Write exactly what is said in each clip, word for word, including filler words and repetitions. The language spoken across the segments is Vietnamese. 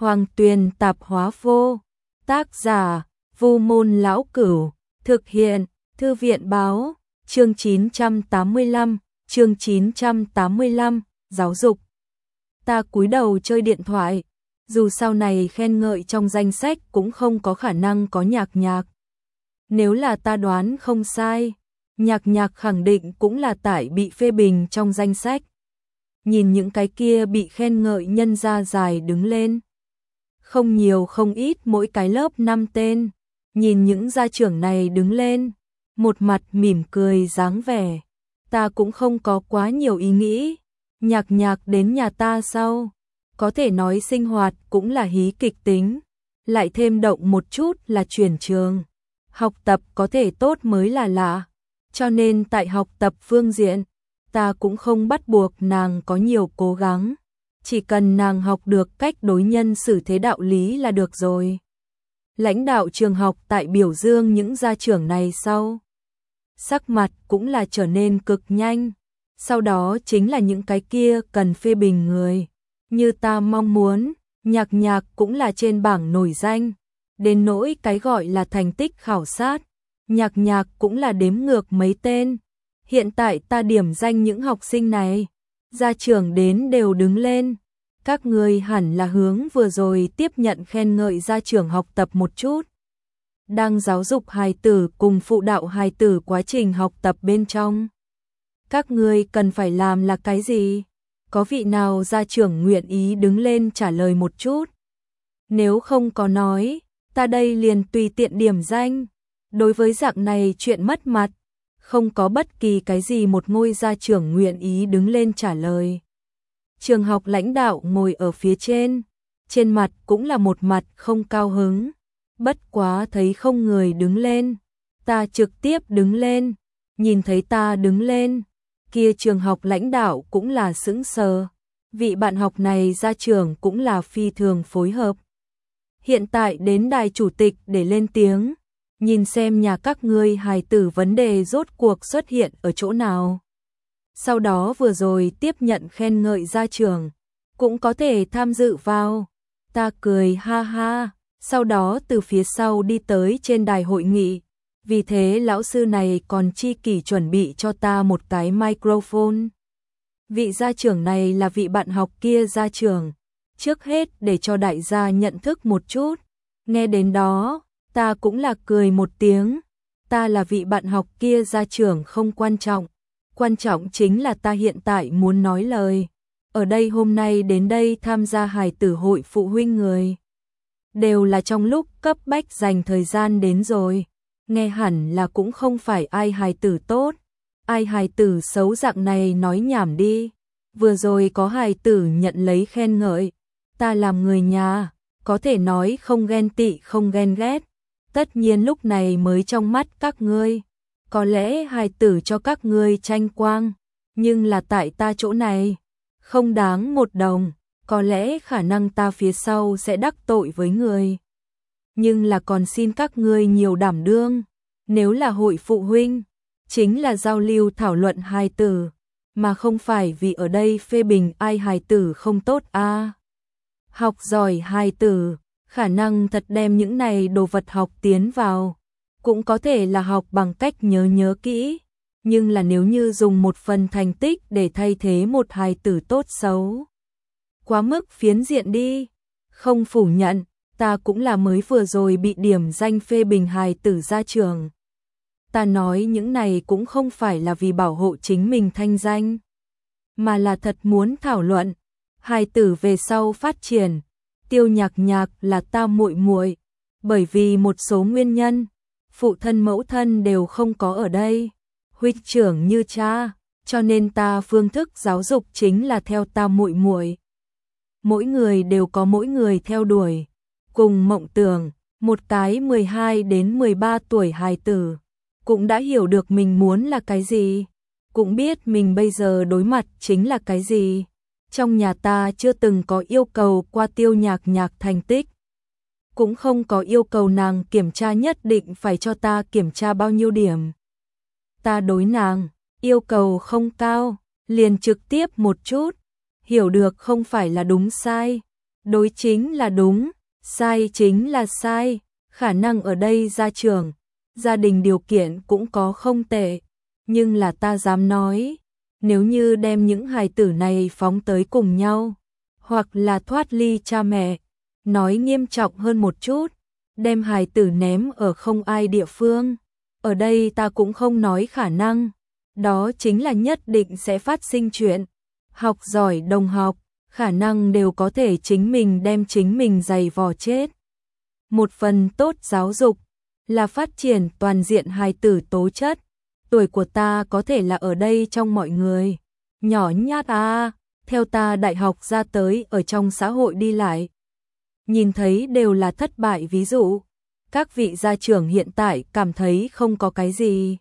Hoàng Tuyền tạp hóa vô. Tác giả: Vu Môn Lão Cửu. Thực hiện: Thư viện báo. Chương chín trăm tám mươi lăm, chương chín trăm tám mươi lăm, giáo dục. Ta cúi đầu chơi điện thoại, dù sau này khen ngợi trong danh sách cũng không có khả năng có Nhạc Nhạc. Nếu là ta đoán không sai, Nhạc Nhạc khẳng định cũng là tại bị phê bình trong danh sách. Nhìn những cái kia bị khen ngợi nhân ra dài đứng lên. Không nhiều không ít mỗi cái lớp năm tên, nhìn những gia trưởng này đứng lên, một mặt mỉm cười dáng vẻ. Ta cũng không có quá nhiều ý nghĩ, Nhạc Nhạc đến nhà ta sau, có thể nói sinh hoạt cũng là hí kịch tính, lại thêm động một chút là chuyển trường. Học tập có thể tốt mới là lạ, cho nên tại học tập phương diện, ta cũng không bắt buộc nàng có nhiều cố gắng, chỉ cần nàng học được cách đối nhân xử thế đạo lý là được rồi. Lãnh đạo trường học tại biểu dương những gia trưởng này sau, sắc mặt cũng là trở nên cực nhanh, sau đó chính là những cái kia cần phê bình người. Như ta mong muốn, Nhạc Nhạc cũng là trên bảng nổi danh, đến nỗi cái gọi là thành tích khảo sát, Nhạc Nhạc cũng là đếm ngược mấy tên. Hiện tại ta điểm danh những học sinh này, gia trưởng đến đều đứng lên. Các người hẳn là hướng vừa rồi tiếp nhận khen ngợi gia trưởng học tập một chút. Đang giáo dục hài tử cùng phụ đạo hài tử quá trình học tập bên trong. Các người cần phải làm là cái gì? Có vị nào gia trưởng nguyện ý đứng lên trả lời một chút? Nếu không có nói, ta đây liền tùy tiện điểm danh. Đối với dạng này chuyện mất mặt, không có bất kỳ cái gì một ngôi gia trưởng nguyện ý đứng lên trả lời. Trường học lãnh đạo ngồi ở phía trên, trên mặt cũng là một mặt không cao hứng. Bất quá thấy không người đứng lên, ta trực tiếp đứng lên, nhìn thấy ta đứng lên, kia trường học lãnh đạo cũng là sững sờ. Vị bạn học này gia trưởng cũng là phi thường phối hợp. Hiện tại đến đài chủ tịch để lên tiếng, nhìn xem nhà các ngươi hài tử vấn đề rốt cuộc xuất hiện ở chỗ nào. Sau đó vừa rồi tiếp nhận khen ngợi gia trưởng, cũng có thể tham dự vào. Ta cười ha ha, sau đó từ phía sau đi tới trên đài hội nghị. Vì thế lão sư này còn chi kỷ chuẩn bị cho ta một cái microphone. Vị gia trưởng này là vị bạn học kia gia trưởng. Trước hết để cho đại gia nhận thức một chút. Nghe đến đó, ta cũng là cười một tiếng. Ta là vị bạn học kia gia trưởng không quan trọng. Quan trọng chính là ta hiện tại muốn nói lời. Ở đây hôm nay đến đây tham gia hài tử hội phụ huynh người. Đều là trong lúc cấp bách dành thời gian đến rồi. Nghe hẳn là cũng không phải ai hài tử tốt. Ai hài tử xấu dạng này nói nhảm đi. Vừa rồi có hài tử nhận lấy khen ngợi. Ta làm người nhà, có thể nói không ghen tị không ghen ghét. Tất nhiên lúc này mới trong mắt các ngươi. Có lẽ hài tử cho các ngươi tranh quang, nhưng là tại ta chỗ này, không đáng một đồng, có lẽ khả năng ta phía sau sẽ đắc tội với người. Nhưng là còn xin các ngươi nhiều đảm đương, nếu là hội phụ huynh, chính là giao lưu thảo luận hài tử, mà không phải vì ở đây phê bình ai hài tử không tốt a. À. Học giỏi hài tử, khả năng thật đem những này đồ vật học tiến vào. Cũng có thể là học bằng cách nhớ nhớ kỹ, nhưng là nếu như dùng một phần thành tích để thay thế một hài tử tốt xấu. Quá mức phiến diện đi, không phủ nhận, ta cũng là mới vừa rồi bị điểm danh phê bình hài tử ra trường. Ta nói những này cũng không phải là vì bảo hộ chính mình thanh danh, mà là thật muốn thảo luận, hài tử về sau phát triển, Tiêu Nhạc Nhạc là ta muội muội, bởi vì một số nguyên nhân. Phụ thân mẫu thân đều không có ở đây, huynh trưởng như cha, cho nên ta phương thức giáo dục chính là theo ta muội muội. Mỗi người đều có mỗi người theo đuổi, cùng mộng tưởng, một cái mười hai đến mười ba tuổi hài tử, cũng đã hiểu được mình muốn là cái gì, cũng biết mình bây giờ đối mặt chính là cái gì. Trong nhà ta chưa từng có yêu cầu qua Tiêu Nhạc Nhạc thành tích. Cũng không có yêu cầu nàng kiểm tra nhất định phải cho ta kiểm tra bao nhiêu điểm. Ta đối nàng, yêu cầu không cao, liền trực tiếp một chút, hiểu được không phải là đúng sai, Đối chính là đúng, sai chính là sai, khả năng ở đây gia trưởng, gia đình điều kiện cũng có không tệ, nhưng là ta dám nói, nếu như đem những hài tử này phóng tới cùng nhau, hoặc là thoát ly cha mẹ, nói nghiêm trọng hơn một chút, đem hài tử ném ở không ai địa phương, ở đây ta cũng không nói khả năng, đó chính là nhất định sẽ phát sinh chuyện, học giỏi đồng học, khả năng đều có thể chính mình đem chính mình giày vò chết. Một phần tốt giáo dục là phát triển toàn diện hài tử tố chất, tuổi của ta có thể là ở đây trong mọi người, nhỏ nhát à, theo ta đại học ra tới ở trong xã hội đi lại. Nhìn thấy đều là thất bại ví dụ, các vị gia trưởng hiện tại cảm thấy không có cái gì.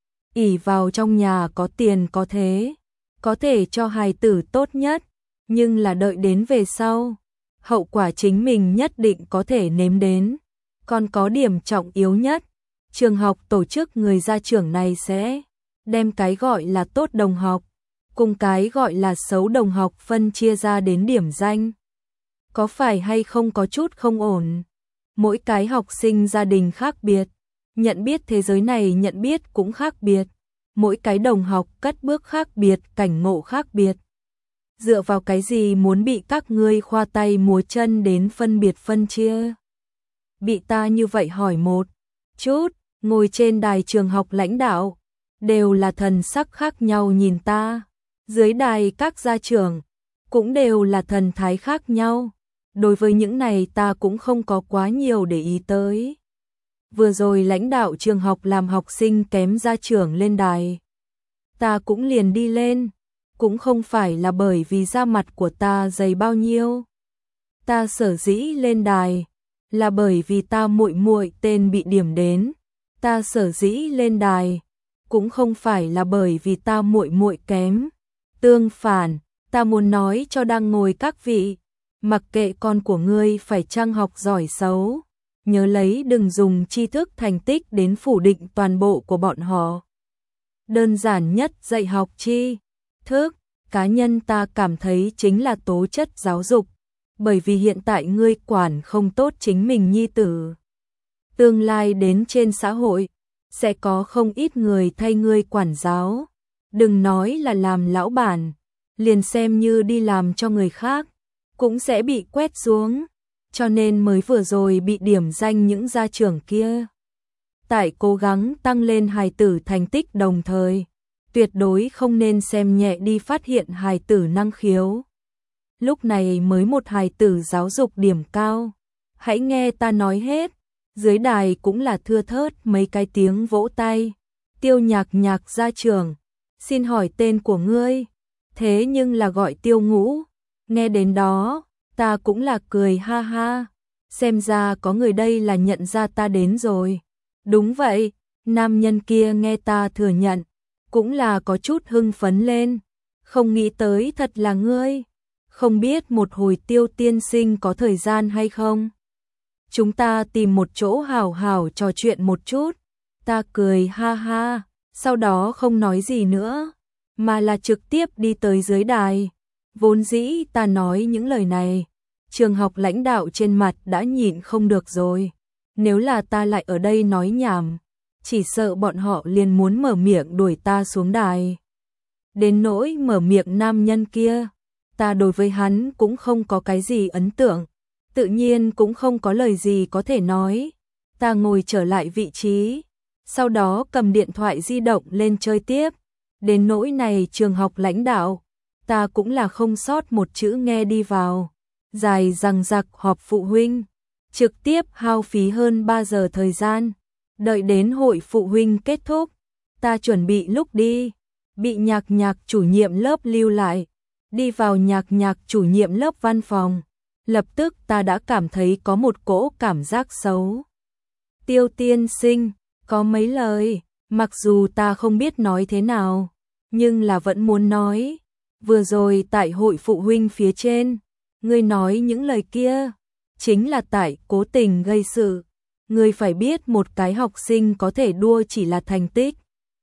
ỷ vào trong nhà có tiền có thế, có thể cho hài tử tốt nhất, nhưng là đợi đến về sau, hậu quả chính mình nhất định có thể nếm đến. Còn có điểm trọng yếu nhất, trường học tổ chức người gia trưởng này sẽ đem cái gọi là tốt đồng học, cùng cái gọi là xấu đồng học phân chia ra đến điểm danh. Có phải hay không có chút không ổn? Mỗi cái học sinh gia đình khác biệt, nhận biết thế giới này nhận biết cũng khác biệt, mỗi cái đồng học cất bước khác biệt, cảnh ngộ khác biệt. Dựa vào cái gì muốn bị các ngươi khoa tay múa chân đến phân biệt phân chia? Bị ta như vậy hỏi một chút, ngồi trên đài trường học lãnh đạo, đều là thần sắc khác nhau nhìn ta, dưới đài các gia trưởng, cũng đều là thần thái khác nhau. Đối với những này ta cũng không có quá nhiều để ý tới. Vừa rồi lãnh đạo trường học làm học sinh kém gia trưởng lên đài, ta cũng liền đi lên, cũng không phải là bởi vì da mặt của ta dày bao nhiêu. Ta sở dĩ lên đài là bởi vì ta muội muội tên bị điểm đến, ta sở dĩ lên đài cũng không phải là bởi vì ta muội muội kém. Tương phản, ta muốn nói cho đang ngồi các vị, mặc kệ con của ngươi phải chăng học giỏi xấu, nhớ lấy đừng dùng tri thức thành tích đến phủ định toàn bộ của bọn họ. Đơn giản nhất dạy học tri thức, cá nhân ta cảm thấy chính là tố chất giáo dục, bởi vì hiện tại ngươi quản không tốt chính mình nhi tử. Tương lai đến trên xã hội, sẽ có không ít người thay ngươi quản giáo, đừng nói là làm lão bản, liền xem như đi làm cho người khác, cũng sẽ bị quét xuống, cho nên mới vừa rồi bị điểm danh những gia trưởng kia. Tại cố gắng tăng lên hài tử thành tích đồng thời, tuyệt đối không nên xem nhẹ đi phát hiện hài tử năng khiếu. Lúc này mới một hài tử giáo dục điểm cao, hãy nghe ta nói hết, dưới đài cũng là thưa thớt mấy cái tiếng vỗ tay. Tiêu Nhạc Nhạc gia trưởng, xin hỏi tên của ngươi, thế nhưng là gọi Tiêu Ngũ. Nghe đến đó, ta cũng là cười ha ha, xem ra có người đây là nhận ra ta đến rồi. Đúng vậy, nam nhân kia nghe ta thừa nhận, cũng là có chút hưng phấn lên, không nghĩ tới thật là ngươi, không biết một hồi Tiêu tiên sinh có thời gian hay không? Chúng ta tìm một chỗ hào hào trò chuyện một chút. Ta cười ha ha, sau đó không nói gì nữa, mà là trực tiếp đi tới dưới đài. Vốn dĩ ta nói những lời này, trường học lãnh đạo trên mặt đã nhịn không được rồi. Nếu là ta lại ở đây nói nhảm, chỉ sợ bọn họ liền muốn mở miệng đuổi ta xuống đài. Đến nỗi mở miệng nam nhân kia, ta đối với hắn cũng không có cái gì ấn tượng, tự nhiên cũng không có lời gì có thể nói. Ta ngồi trở lại vị trí, sau đó cầm điện thoại di động lên chơi tiếp. Đến nỗi này trường học lãnh đạo, ta cũng là không sót một chữ nghe đi vào. Dài dằng dặc họp phụ huynh, trực tiếp hao phí hơn ba giờ thời gian. Đợi đến hội phụ huynh kết thúc, ta chuẩn bị lúc đi, bị Nhạc Nhạc chủ nhiệm lớp lưu lại. Đi vào Nhạc Nhạc chủ nhiệm lớp văn phòng, lập tức ta đã cảm thấy có một cỗ cảm giác xấu. Tiêu tiên sinh, có mấy lời, mặc dù ta không biết nói thế nào, nhưng là vẫn muốn nói. Vừa rồi tại hội phụ huynh phía trên, ngươi nói những lời kia, chính là tại cố tình gây sự. Ngươi phải biết một cái học sinh có thể đua chỉ là thành tích.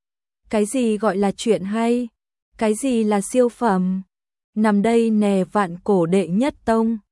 Cái gì gọi là chuyện hay? Cái gì là siêu phẩm? Nằm đây nè vạn cổ đệ nhất tông.